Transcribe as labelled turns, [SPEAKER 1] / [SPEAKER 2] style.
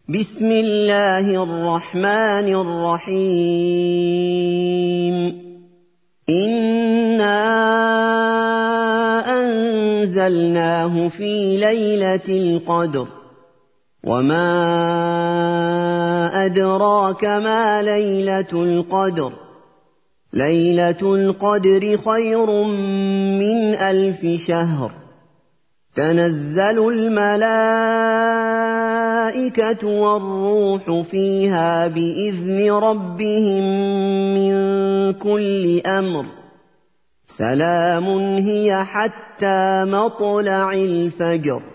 [SPEAKER 1] بسم الله الرحمن الرحيم إنا أنزلناه في ليلة القدر وما أدراك ما ليلة القدر ليلة القدر خير من 1000 شهر تنزل الملائكة والروح فيها بإذن ربهم من كل أمر سلام هي حتى مطلع الفجر